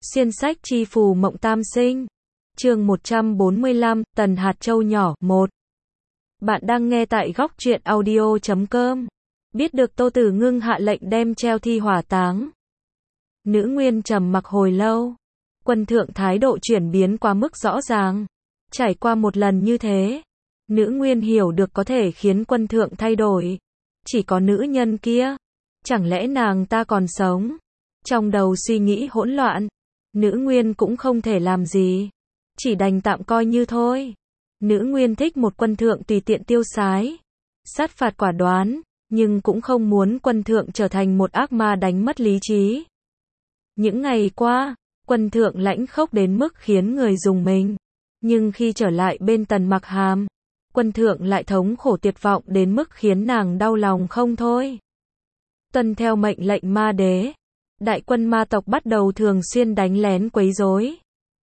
Xuyên sách chi phù mộng tam sinh. Chương 145, Tần hạt châu nhỏ, 1. Bạn đang nghe tại góc truyện audio.com. Biết được Tô Tử Ngưng hạ lệnh đem treo thi hỏa táng. Nữ nguyên trầm mặc hồi lâu. Quân thượng thái độ chuyển biến quá mức rõ ràng. Trải qua một lần như thế, nữ nguyên hiểu được có thể khiến quân thượng thay đổi. Chỉ có nữ nhân kia. Chẳng lẽ nàng ta còn sống? Trong đầu suy nghĩ hỗn loạn. Nữ nguyên cũng không thể làm gì. Chỉ đành tạm coi như thôi. Nữ nguyên thích một quân thượng tùy tiện tiêu sái. Sát phạt quả đoán. Nhưng cũng không muốn quân thượng trở thành một ác ma đánh mất lý trí. Những ngày qua, quân thượng lãnh khốc đến mức khiến người rùng mình. Nhưng khi trở lại bên Tần Mặc Hàm, quân thượng lại thống khổ tuyệt vọng đến mức khiến nàng đau lòng không thôi. Tuân theo mệnh lệnh ma đế, đại quân ma tộc bắt đầu thường xuyên đánh lén quấy rối.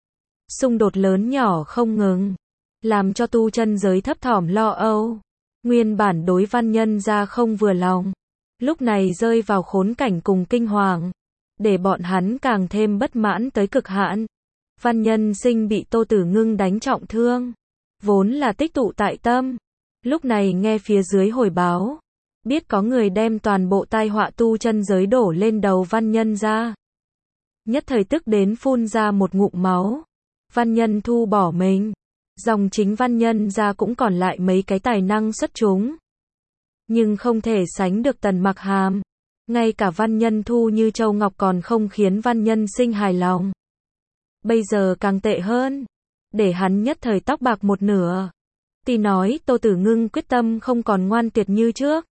Xung đột lớn nhỏ không ngừng, làm cho tu chân giới thấp thỏm lo âu. Nguyên bản đối Văn Nhân gia không vừa lòng, lúc này rơi vào khốn cảnh cùng kinh hoàng, để bọn hắn càng thêm bất mãn tới cực hạn. Văn Nhân Sinh bị Tô Tử Ngưng đánh trọng thương, vốn là tích tụ tại tâm, lúc này nghe phía dưới hồi báo, biết có người đem toàn bộ tai họa tu chân giới đổ lên đầu Văn Nhân gia. Nhất thời tức đến phun ra một ngụm máu. Văn Nhân Thu bỏ mình. Dòng chính Văn Nhân gia cũng còn lại mấy cái tài năng xuất chúng. Nhưng không thể sánh được Tần Mặc Hàm. Ngay cả Văn Nhân Thu như châu ngọc còn không khiến Văn Nhân Sinh hài lòng. Bây giờ càng tệ hơn. Để hắn nhất thời tóc bạc một nửa. Tuy nói Tô Tử Ngưng quyết tâm không còn ngoan tuyệt như trước.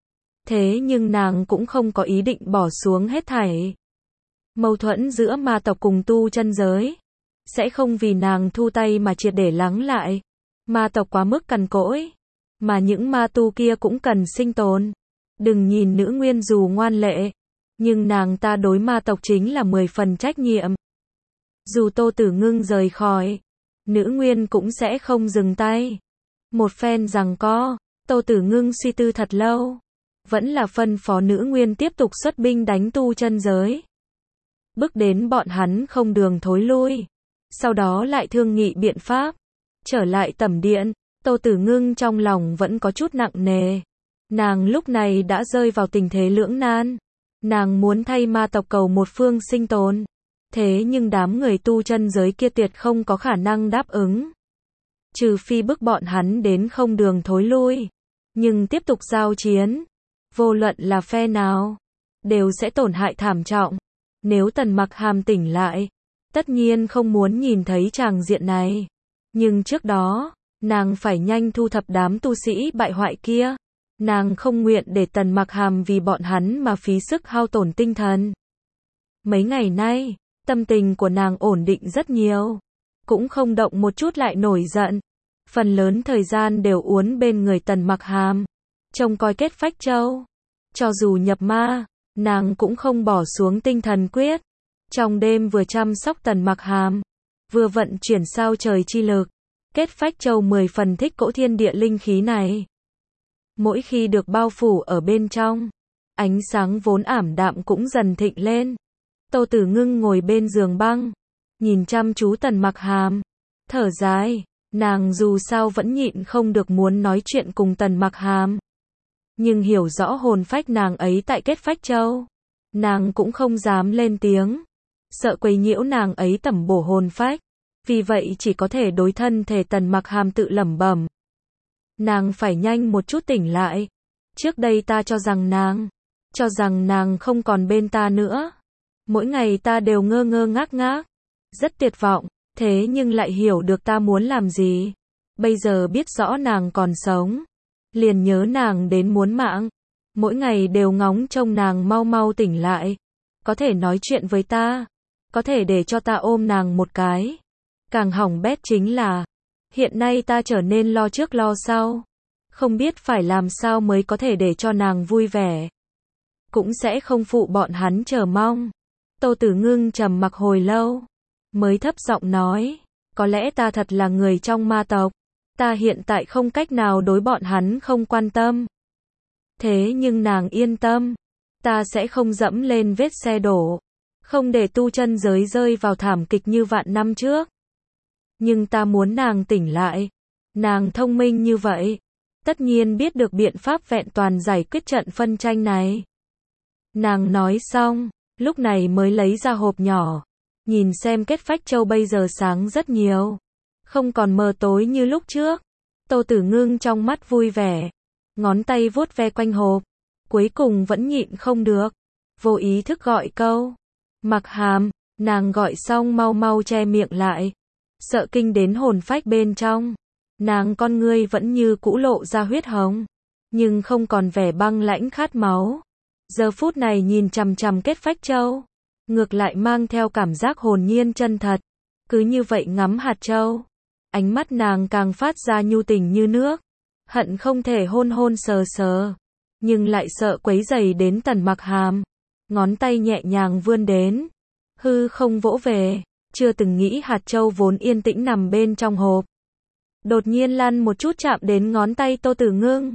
Thế nhưng nàng cũng không có ý định bỏ xuống hết thảy. Mâu thuẫn giữa ma tộc cùng tu chân giới sẽ không vì nàng thu tay mà triệt để lắng lại. Ma tộc quá mức cằn cỗi, mà những ma tu kia cũng cần sinh tồn. Đừng nhìn nữ nguyên dù ngoan lệ, nhưng nàng ta đối ma tộc chính là 10 phần trách nhiệm. Dù Tô Tử Ngưng rời khỏi, nữ nguyên cũng sẽ không dừng tay. Một phen giằng co, Tô Tử Ngưng suy tư thật lâu, vẫn là phân phó nữ nguyên tiếp tục xuất binh đánh tu chân giới, bước đến bọn hắn không đường thối lui. Sau đó lại thương nghị biện pháp. Trở lại tẩm điện, Tô Tử Ngưng trong lòng vẫn có chút nặng nề. Nàng lúc này đã rơi vào tình thế lưỡng nan. Nàng muốn thay ma tộc cầu một phương sinh tồn. Thế nhưng đám người tu chân giới kia tuyệt không có khả năng đáp ứng. Trừ phi bức bọn hắn đến không đường thối lui. Nhưng tiếp tục giao chiến, vô luận là phe nào, đều sẽ tổn hại thảm trọng. Nếu Tần Mặc Hàm tỉnh lại, tất nhiên không muốn nhìn thấy tràng diện này. Nhưng trước đó, nàng phải nhanh thu thập đám tu sĩ bại hoại kia. Nàng không nguyện để Tần Mặc Hàm vì bọn hắn mà phí sức hao tổn tinh thần. Mấy ngày nay, tâm tình của nàng ổn định rất nhiều. Cũng không động một chút lại nổi giận. Phần lớn thời gian đều uốn bên người Tần Mặc Hàm, trông coi kết phách châu. Cho dù nhập ma, nàng cũng không bỏ xuống tinh thần quyết. Trong đêm vừa chăm sóc Tần Mặc Hàm, vừa vận chuyển sao trời chi lực, kết phách châu 10 phần thích cỗ thiên địa linh khí này. Mỗi khi được bao phủ ở bên trong, ánh sáng vốn ảm đạm cũng dần thịnh lên. Tô Tử Ngưng ngồi bên giường băng, nhìn chăm chú Tần Mặc Hàm, thở dài, nàng dù sao vẫn nhịn không được muốn nói chuyện cùng Tần Mặc Hàm. Nhưng hiểu rõ hồn phách nàng ấy tại kết phách châu, nàng cũng không dám lên tiếng. Sợ quấy nhiễu nàng ấy tẩm bổ hồn phách, vì vậy chỉ có thể đối thân thể Tần Mặc Hàm tự lẩm bẩm. Nàng phải nhanh một chút tỉnh lại. Trước đây ta cho rằng nàng không còn bên ta nữa. Mỗi ngày ta đều ngơ ngơ ngác ngác, rất tuyệt vọng, thế nhưng lại hiểu được ta muốn làm gì. Bây giờ biết rõ nàng còn sống, liền nhớ nàng đến muốn mạng. Mỗi ngày đều ngóng trông nàng mau mau tỉnh lại, có thể nói chuyện với ta, có thể để cho ta ôm nàng một cái. Càng hỏng bét chính là, hiện nay ta trở nên lo trước lo sau, không biết phải làm sao mới có thể để cho nàng vui vẻ. Cũng sẽ không phụ bọn hắn chờ mong. Tô Tử Ngưng trầm mặc hồi lâu, mới thấp giọng nói, có lẽ ta thật là người trong ma tộc, ta hiện tại không cách nào đối bọn hắn không quan tâm. Thế nhưng nàng yên tâm, ta sẽ không dẫm lên vết xe đổ. không để tu chân giới rơi vào thảm kịch như vạn năm trước. Nhưng ta muốn nàng tỉnh lại. Nàng thông minh như vậy, tất nhiên biết được biện pháp vẹn toàn giải quyết trận phân tranh này. Nàng nói xong, lúc này mới lấy ra hộp nhỏ, nhìn xem kết phách châu bây giờ sáng rất nhiều, không còn mờ tối như lúc trước. Tô Tử Ngưng trong mắt vui vẻ, ngón tay vuốt ve quanh hộp, cuối cùng vẫn nhịn không được, vô ý thức gọi câu, Mặc Hàm. Nàng gọi xong mau mau che miệng lại, sợ kinh đến hồn phách bên trong. Nàng con ngươi vẫn như cũ lộ ra huyết hồng, nhưng không còn vẻ băng lãnh khát máu. Giờ phút này nhìn chằm chằm kết phách châu, ngược lại mang theo cảm giác hồn nhiên chân thật. Cứ như vậy ngắm hạt châu, ánh mắt nàng càng phát ra nhu tình như nước, hận không thể hôn hôn sờ sờ, nhưng lại sợ quấy rầy đến Tần Mặc Hàm. Ngón tay nhẹ nhàng vươn đến, hư không vỗ về, chưa từng nghĩ hạt châu vốn yên tĩnh nằm bên trong hộp, đột nhiên lăn một chút chạm đến ngón tay Tô Tử Ngưng.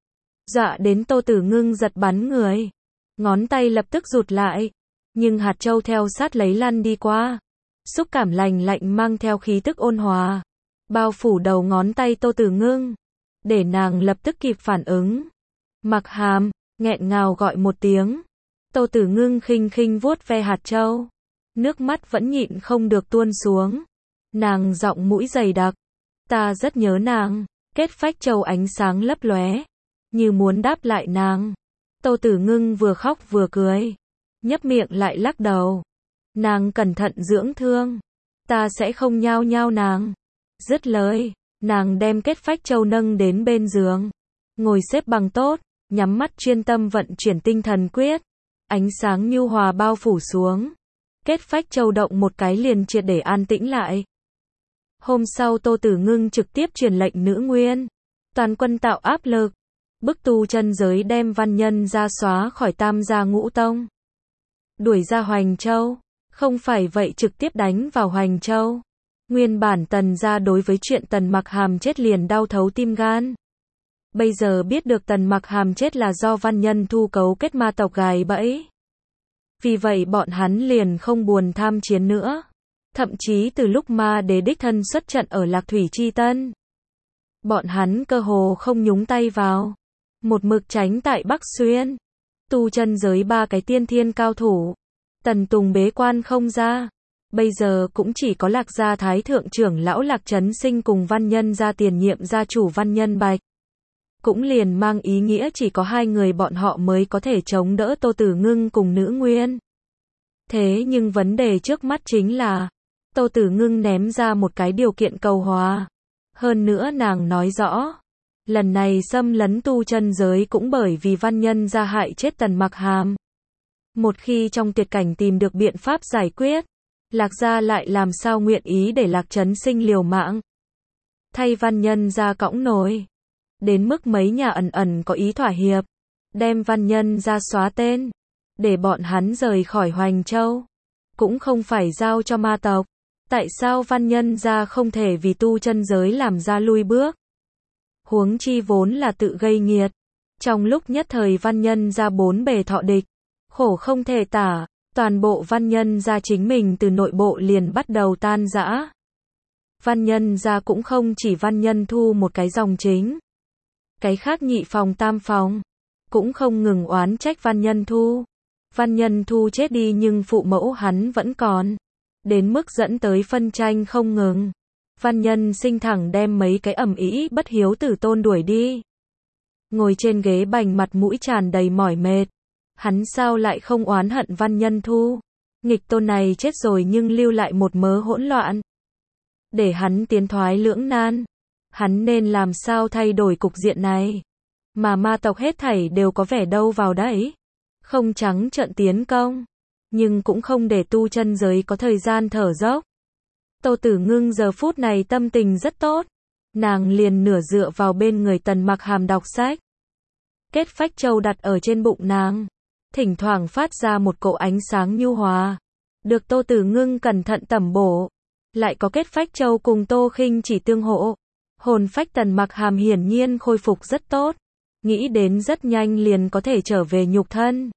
Dọa đến Tô Tử Ngưng giật bắn người, ngón tay lập tức rụt lại, nhưng hạt châu theo sát lấy lăn đi qua. Xúc cảm lành lạnh mang theo khí tức ôn hòa, bao phủ đầu ngón tay Tô Tử Ngưng, để nàng lập tức kịp phản ứng. Mặc Hàm, nghẹn ngào gọi một tiếng. Tô Tử Ngưng khinh khinh vuốt ve hạt châu, nước mắt vẫn nhịn không được tuôn xuống. Nàng giọng mũi dày đặc, ta rất nhớ nàng. Kết phách châu ánh sáng lấp lóe, như muốn đáp lại nàng. Tô Tử Ngưng vừa khóc vừa cười, nhấp miệng lại lắc đầu. Nàng cẩn thận dưỡng thương, ta sẽ không nhao nhao nàng. Dứt lời, nàng đem kết phách châu nâng đến bên giường, ngồi xếp bằng tốt, nhắm mắt chuyên tâm vận chuyển tinh thần quyết. Ánh sáng nhu hòa bao phủ xuống, kết phách châu động một cái liền triệt để an tĩnh lại. Hôm sau Tô Tử Ngưng trực tiếp truyền lệnh nữ nguyên, toàn quân tạo áp lực, bức tu chân giới đem văn nhân ra xóa khỏi Tam gia Ngũ tông, đuổi ra Hoành Châu. Không phải vậy trực tiếp đánh vào Hoành Châu. Nguyên bản Tần gia đối với chuyện Tần Mặc Hàm chết liền đau thấu tim gan. Bây giờ biết được Tần Mặc Hàm chết là do văn nhân thu cấu kết ma tộc gài bẫy. Vì vậy bọn hắn liền không buồn tham chiến nữa. Thậm chí từ lúc ma đế đích thân xuất trận ở Lạc Thủy Chi Tân, bọn hắn cơ hồ không nhúng tay vào, một mực tránh tại Bắc Xuyên. Tu chân giới ba cái tiên thiên cao thủ, Tần Tùng bế quan không ra, bây giờ cũng chỉ có Lạc gia thái thượng trưởng lão Lạc Chấn Sinh cùng văn nhân gia tiền nhiệm gia chủ văn nhân Bạch. Cũng liền mang ý nghĩa chỉ có hai người bọn họ mới có thể chống đỡ Tô Tử Ngưng cùng nữ nguyên. Thế nhưng vấn đề trước mắt chính là, Tô Tử Ngưng ném ra một cái điều kiện cầu hòa. Hơn nữa nàng nói rõ, lần này xâm lấn tu chân giới cũng bởi vì văn nhân gia hại chết Tần Mặc Hàm. Một khi trong tuyệt cảnh tìm được biện pháp giải quyết, Lạc gia lại làm sao nguyện ý để Lạc Chấn Sinh liều mạng thay văn nhân gia cõng nổi. Đến mức mấy nhà ẩn ẩn có ý thỏa hiệp, đem văn nhân gia xóa tên, để bọn hắn rời khỏi Hoành Châu, cũng không phải giao cho ma tộc. Tại sao văn nhân gia không thể vì tu chân giới làm ra lui bước? Huống chi vốn là tự gây nghiệt. Trong lúc nhất thời văn nhân gia bốn bề thọ địch, khổ không thể tả, toàn bộ văn nhân gia chính mình từ nội bộ liền bắt đầu tan rã. Văn nhân gia cũng không chỉ văn nhân thu một cái dòng chính, cái khác nhị phòng tam phòng cũng không ngừng oán trách văn nhân thu. Văn nhân thu chết đi nhưng phụ mẫu hắn vẫn còn, đến mức dẫn tới phân tranh không ngừng. Văn nhân sinh thẳng đem mấy cái ầm ĩ bất hiếu tử tôn đuổi đi. Ngồi trên ghế bành mặt mũi tràn đầy mỏi mệt, hắn sao lại không oán hận văn nhân thu? Nghịch tôn này chết rồi nhưng lưu lại một mớ hỗn loạn, để hắn tiến thoái lưỡng nan. Hắn nên làm sao thay đổi cục diện này? Mà ma tộc hết thảy đều có vẻ đâu vào đấy, không trắng trợn tiến công, nhưng cũng không để tu chân giới có thời gian thở dốc. Tô Tử Ngưng giờ phút này tâm tình rất tốt, nàng liền nửa dựa vào bên người Tần Mặc Hàm đọc sách. Kết phách châu đặt ở trên bụng nàng, thỉnh thoảng phát ra một cỗ ánh sáng nhu hòa, được Tô Tử Ngưng cẩn thận tẩm bổ. Lại có kết phách châu cùng Tô Khinh chỉ tương hộ, hồn phách Tần Mặc Hàm hiển nhiên khôi phục rất tốt, nghĩ đến rất nhanh liền có thể trở về nhục thân.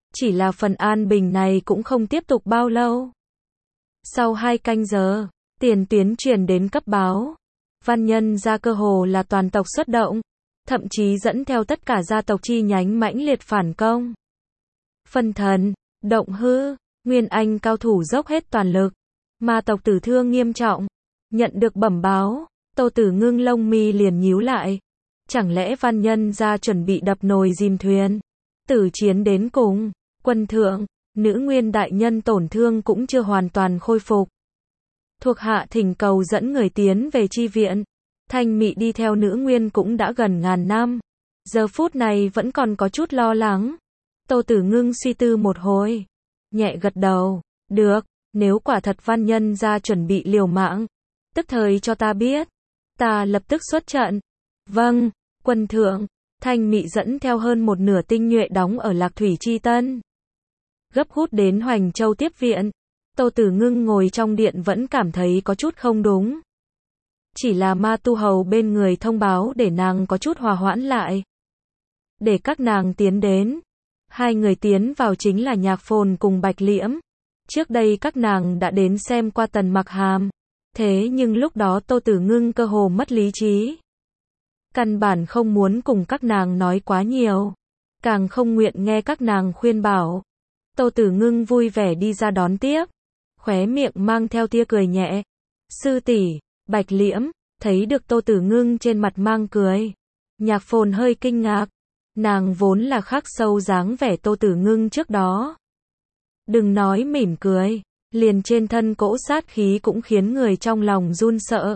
Chỉ là phần an bình này cũng không tiếp tục bao lâu. Sau 2 canh giờ, tiền tuyến truyền đến cấp báo. Văn Nhân Gia cơ hồ là toàn tộc xuất động, thậm chí dẫn theo tất cả gia tộc chi nhánh mãnh liệt phản công. Phân Thần, Động Hư, Nguyên Anh cao thủ dốc hết toàn lực, ma tộc tử thương nghiêm trọng. Nhận được bẩm báo, Tô Tử Ngưng lông mi liền nhíu lại. Chẳng lẽ Văn Nhân Gia chuẩn bị đập nồi dìm thuyền? Tử chiến đến cùng, quân thượng, nữ nguyên đại nhân tổn thương cũng chưa hoàn toàn khôi phục. Thuộc hạ thỉnh cầu dẫn người tiến về chi viện. Thanh Mị đi theo nữ nguyên cũng đã gần ngàn năm. Giờ phút này vẫn còn có chút lo lắng. Tô Tử Ngưng suy tư một hồi, nhẹ gật đầu. Được, nếu quả thật Văn Nhân Gia chuẩn bị liều mạng, tức thời cho ta biết. Ta lập tức xuất trận. Vâng, quân thượng. Thanh Mị dẫn theo hơn một nửa tinh nhuệ đóng ở Lạc Thủy Chi Tân, gấp hút đến Hoành Châu tiếp viện. Tô Tử Ngưng ngồi trong điện vẫn cảm thấy có chút không đúng. Chỉ là ma tu hầu bên người thông báo để nàng có chút hòa hoãn lại, để các nàng tiến đến. 2 người tiến vào chính là Nhạc Phồn cùng Bạch Liễm. Trước đây các nàng đã đến xem qua Tần Mặc Hàm. Thế nhưng lúc đó Tô Tử Ngưng cơ hồ mất lý trí. Căn bản không muốn cùng các nàng nói quá nhiều, càng không nguyện nghe các nàng khuyên bảo. Tô Tử Ngưng vui vẻ đi ra đón tiếp, khóe miệng mang theo tia cười nhẹ. Sư tỷ. Bạch Liễm thấy được Tô Tử Ngưng trên mặt mang cười. Nhạc Phồn hơi kinh ngạc, nàng vốn là khắc sâu dáng vẻ Tô Tử Ngưng trước đó. Đừng nói mỉm cười, liền trên thân cỗ sát khí cũng khiến người trong lòng run sợ.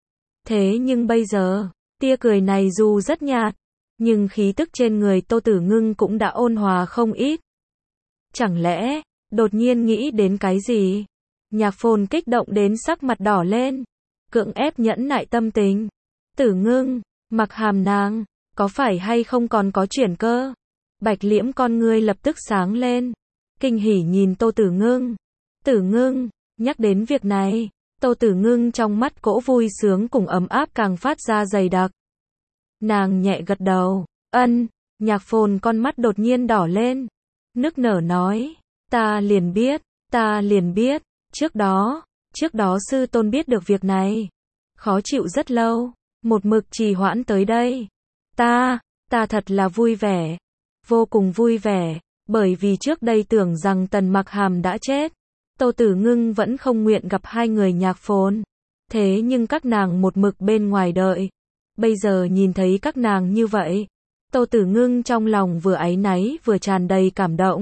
Thế nhưng bây giờ, tia cười này dù rất nhạt, nhưng khí tức trên người Tô Tử Ngưng cũng đã ôn hòa không ít. Chẳng lẽ, đột nhiên nghĩ đến cái gì? Nhạc Phồn kích động đến sắc mặt đỏ lên, cưỡng ép nhẫn nại tâm tình. Tử Ngưng, Mặc Hàm nàng, có phải hay không còn có chuyển cơ? Bạch Liễm con ngươi lập tức sáng lên, kinh hỉ nhìn Tô Tử Ngưng. Tử Ngưng, nhắc đến việc này, Tô Tử Ngưng trong mắt cỗ vui sướng cùng ấm áp càng phát ra dày đặc. Nàng nhẹ gật đầu, ân. Nhạc Phồn con mắt đột nhiên đỏ lên, nức nở nói, ta liền biết, trước đó sư tôn biết được việc này, khó chịu rất lâu, một mực trì hoãn tới đây. Ta thật là vui vẻ, vô cùng vui vẻ, bởi vì trước đây tưởng rằng Tần Mặc Hàm đã chết. Tô Tử Ngưng vẫn không nguyện gặp 2 người Nhạc Phồn. Thế nhưng các nàng một mực bên ngoài đợi. Bây giờ nhìn thấy các nàng như vậy, Tô Tử Ngưng trong lòng vừa áy náy vừa tràn đầy cảm động.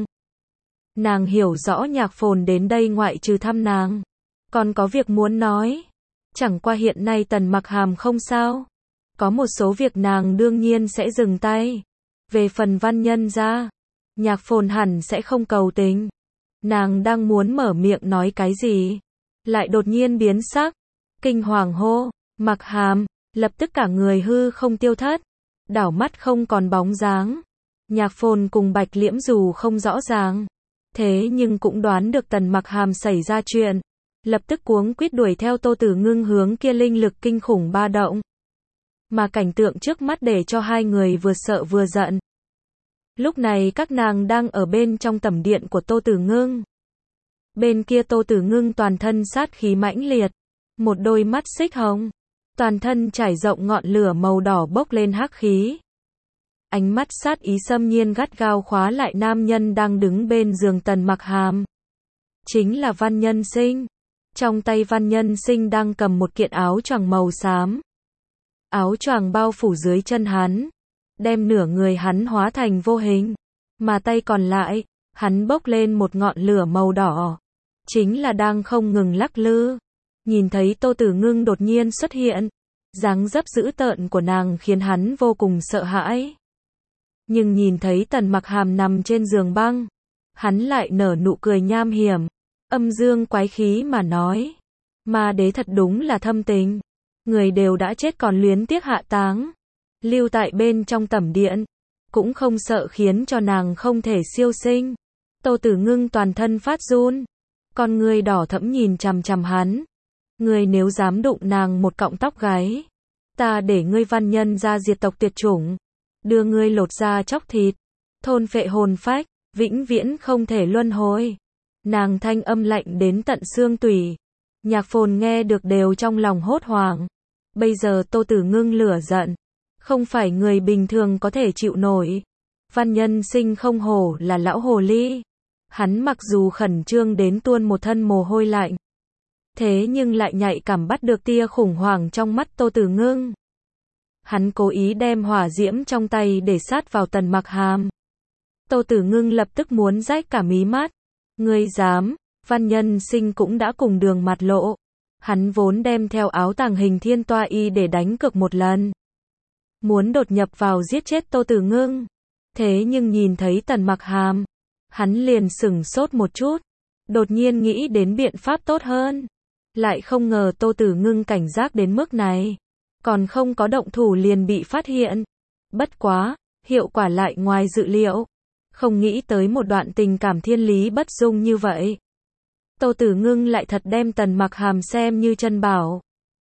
Nàng hiểu rõ Nhạc Phồn đến đây ngoại trừ thăm nàng, còn có việc muốn nói. Chẳng qua hiện nay Tần Mặc Hàm không sao. Có một số việc nàng đương nhiên sẽ dừng tay. Về phần Văn Nhân Gia, Nhạc Phồn hẳn sẽ không cầu tình. Nàng đang muốn mở miệng nói cái gì, lại đột nhiên biến sắc, kinh hoàng hô, Mặc Hàm, lập tức cả người hư không tiêu thất, đảo mắt không còn bóng dáng. Nhạc Phồn cùng Bạch Liễm dù không rõ ràng, thế nhưng cũng đoán được Tần Mặc Hàm xảy ra chuyện, lập tức cuống quýt đuổi theo Tô Tử Ngưng hướng kia linh lực kinh khủng ba động. Mà cảnh tượng trước mắt để cho 2 người vừa sợ vừa giận. Lúc này các nàng đang ở bên trong tẩm điện của Tô Tử Ngưng. Bên kia Tô Tử Ngưng toàn thân sát khí mãnh liệt, một đôi mắt xích hồng, toàn thân trải rộng ngọn lửa màu đỏ bốc lên hắc khí. Ánh mắt sát ý xâm nhiên gắt gao khóa lại nam nhân đang đứng bên giường Tần Mặc Hàm. Chính là Văn Nhân Sinh. Trong tay Văn Nhân Sinh đang cầm một kiện áo choàng màu xám. Áo choàng bao phủ dưới chân hắn, đem nửa người hắn hóa thành vô hình, mà tay còn lại, hắn bốc lên một ngọn lửa màu đỏ, chính là đang không ngừng lắc lư. Nhìn thấy Tô Tử Ngưng đột nhiên xuất hiện, dáng dấp dữ tợn của nàng khiến hắn vô cùng sợ hãi. Nhưng nhìn thấy Tần Mặc Hàm nằm trên giường băng, hắn lại nở nụ cười nham hiểm, âm dương quái khí mà nói, ma đế thật đúng là thâm tình, người đều đã chết còn luyến tiếc hạ táng, lưu tại bên trong tẩm điện, cũng không sợ khiến cho nàng không thể siêu sinh. Tô Tử Ngưng toàn thân phát run, con ngươi đỏ thẫm nhìn chằm chằm hắn. Ngươi nếu dám đụng nàng một cọng tóc gáy, ta để ngươi Văn Nhân Gia diệt tộc tuyệt chủng, đưa ngươi lột da chóc thịt, thôn phệ hồn phách. vĩnh viễn không thể luân hồi. Nàng thanh âm lạnh đến tận xương tủy. Nhạc Phồn nghe được đều trong lòng hốt hoảng. Bây giờ Tô Tử Ngưng lửa giận, không phải người bình thường có thể chịu nổi. Văn Nhân Sinh không hổ là lão hồ ly. Hắn mặc dù khẩn trương đến tuôn một thân mồ hôi lạnh, thế nhưng lại nhạy cảm bắt được tia khủng hoảng trong mắt Tô Tử Ngưng. Hắn cố ý đem hỏa diễm trong tay để sát vào Tần Mặc Hàm. Tô Tử Ngưng lập tức muốn rách cả mí mắt. Ngươi dám? Văn Nhân Sinh cũng đã cùng đường mặt lộ. Hắn vốn đem theo áo tàng hình thiên toa y để đánh cược một lần, muốn đột nhập vào giết chết Tô Tử Ngưng. Thế nhưng nhìn thấy Tần Mặc Hàm, hắn liền sửng sốt một chút, đột nhiên nghĩ đến biện pháp tốt hơn. Lại không ngờ Tô Tử Ngưng cảnh giác đến mức này, còn không có động thủ liền bị phát hiện. Bất quá, hiệu quả lại ngoài dự liệu. Không nghĩ tới một đoạn tình cảm thiên lý bất dung như vậy. Tô Tử Ngưng lại thật đem Tần Mặc Hàm xem như chân bảo.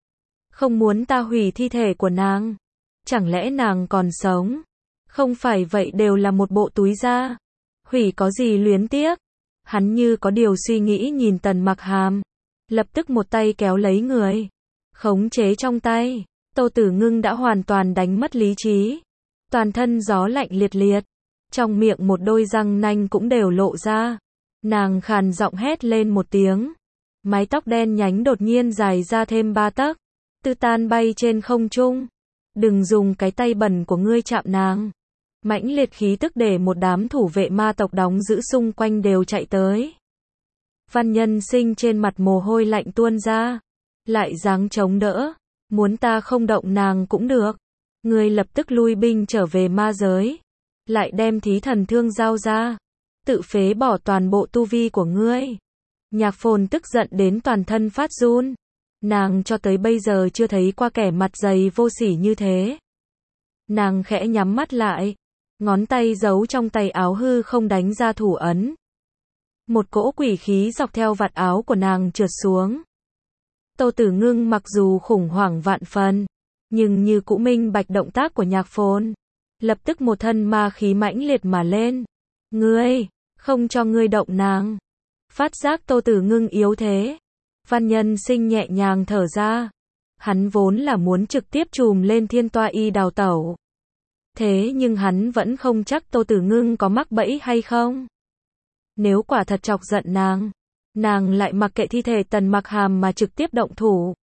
Không muốn ta hủy thi thể của nàng? Chẳng lẽ nàng còn sống? Không phải vậy đều là một bộ túi da. Hủy có gì luyến tiếc? Hắn như có điều suy nghĩ nhìn Tần Mặc Hàm, lập tức một tay kéo lấy người, khống chế trong tay. Tô Tử Ngưng đã hoàn toàn đánh mất lý trí, toàn thân gió lạnh liệt liệt, trong miệng một đôi răng nanh cũng đều lộ ra. Nàng khàn giọng hét lên một tiếng, mái tóc đen nhánh đột nhiên dài ra thêm 3 tấc, tư tan bay trên không trung. Đừng dùng cái tay bẩn của ngươi chạm nàng. Mãnh liệt khí tức để một đám thủ vệ ma tộc đóng giữ xung quanh đều chạy tới. Văn Nhân Sinh trên mặt mồ hôi lạnh tuôn ra, lại giáng chống đỡ, muốn ta không động nàng cũng được. Ngươi lập tức lui binh trở về ma giới, lại đem thí thần thương giao ra, tự phế bỏ toàn bộ tu vi của ngươi. Nhạc Phồn tức giận đến toàn thân phát run. Nàng cho tới bây giờ chưa thấy qua kẻ mặt dày vô sỉ như thế. Nàng khẽ nhắm mắt lại, ngón tay giấu trong tay áo hư không đánh ra thủ ấn. Một cỗ quỷ khí dọc theo vạt áo của nàng trượt xuống. Tô Tử Ngưng mặc dù khủng hoảng vạn phần, nhưng như cũ minh bạch động tác của Nhạc Phồn. Lập tức một thân ma khí mãnh liệt mà lên. Ngươi, không cho ngươi động nàng. Phát giác Tô Tử Ngưng yếu thế, Văn Nhân Sinh nhẹ nhàng thở ra. Hắn vốn là muốn trực tiếp trùm lên thiên toa y đào tẩu. Thế nhưng hắn vẫn không chắc Tô Tử Ngưng có mắc bẫy hay không. Nếu quả thật chọc giận nàng lại mặc kệ thi thể Tần Mặc Hàm mà trực tiếp động thủ,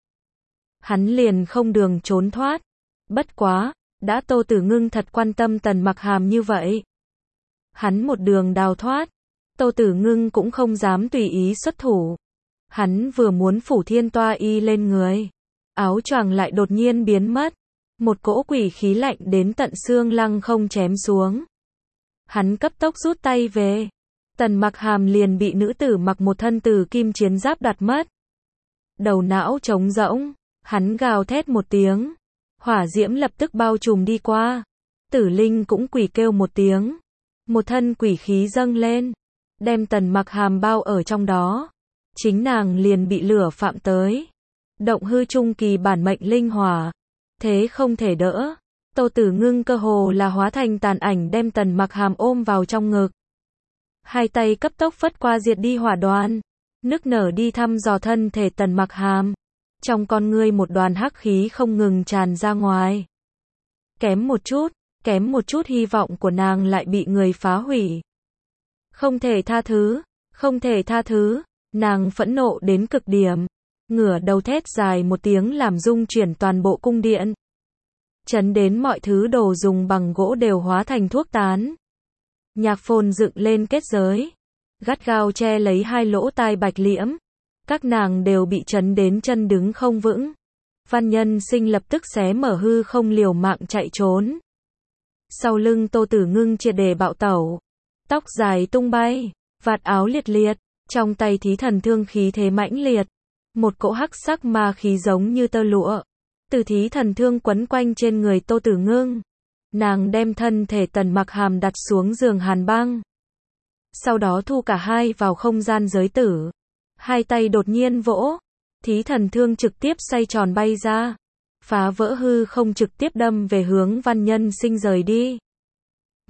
hắn liền không đường trốn thoát. Bất quá, đã Tô Tử Ngưng thật quan tâm Tần Mặc Hàm như vậy, hắn một đường đào thoát, Tô Tử Ngưng cũng không dám tùy ý xuất thủ. Hắn vừa muốn phủ thiên toa y lên người, áo choàng lại đột nhiên biến mất. Một cỗ quỷ khí lạnh đến tận xương lăng không chém xuống. Hắn cấp tốc rút tay về. Tần Mặc Hàm liền bị nữ tử mặc một thân tử kim chiến giáp đoạt mất. Đầu não trống rỗng, hắn gào thét một tiếng. Hỏa diễm lập tức bao trùm đi qua. Tử Linh cũng quỷ kêu một tiếng. Một thân quỷ khí dâng lên, đem Tần Mặc Hàm bao ở trong đó. Chính nàng liền bị lửa phạm tới. Động hư trung kỳ bản mệnh linh hỏa. Thế không thể đỡ. Tô Tử Ngưng cơ hồ là hóa thành tàn ảnh đem Tần Mặc Hàm ôm vào trong ngực. Hai tay cấp tốc phất qua diệt đi hỏa đoàn, nức nở đi thăm dò thân thể Tần Mặc Hàm. Trong con ngươi một đoàn hắc khí không ngừng tràn ra ngoài. Kém một chút hy vọng của nàng lại bị người phá hủy. Không thể tha thứ, không thể tha thứ. Nàng phẫn nộ đến cực điểm, ngửa đầu thét dài một tiếng làm rung chuyển toàn bộ cung điện. Chấn đến mọi thứ đồ dùng bằng gỗ đều hóa thành thuốc tán. Nhạc Phồn dựng lên kết giới, gắt gao che lấy hai lỗ tai Bạch Liễm. Các nàng đều bị chấn đến chân đứng không vững. Văn Nhân Sinh lập tức xé mở hư không liều mạng chạy trốn. Sau lưng Tô Tử Ngưng triệt để bạo tẩu, tóc dài tung bay, vạt áo liệt liệt, trong tay thí thần thương khí thế mãnh liệt. Một cỗ hắc sắc ma khí giống như tơ lụa từ thí thần thương quấn quanh trên người Tô Tử Ngưng. Nàng đem thân thể Tần Mặc Hàm đặt xuống giường hàn băng, sau đó thu cả hai vào không gian giới tử. Hai tay đột nhiên vỗ, thí thần thương trực tiếp xoay tròn bay ra, phá vỡ hư không trực tiếp đâm về hướng Văn Nhân Sinh rời đi.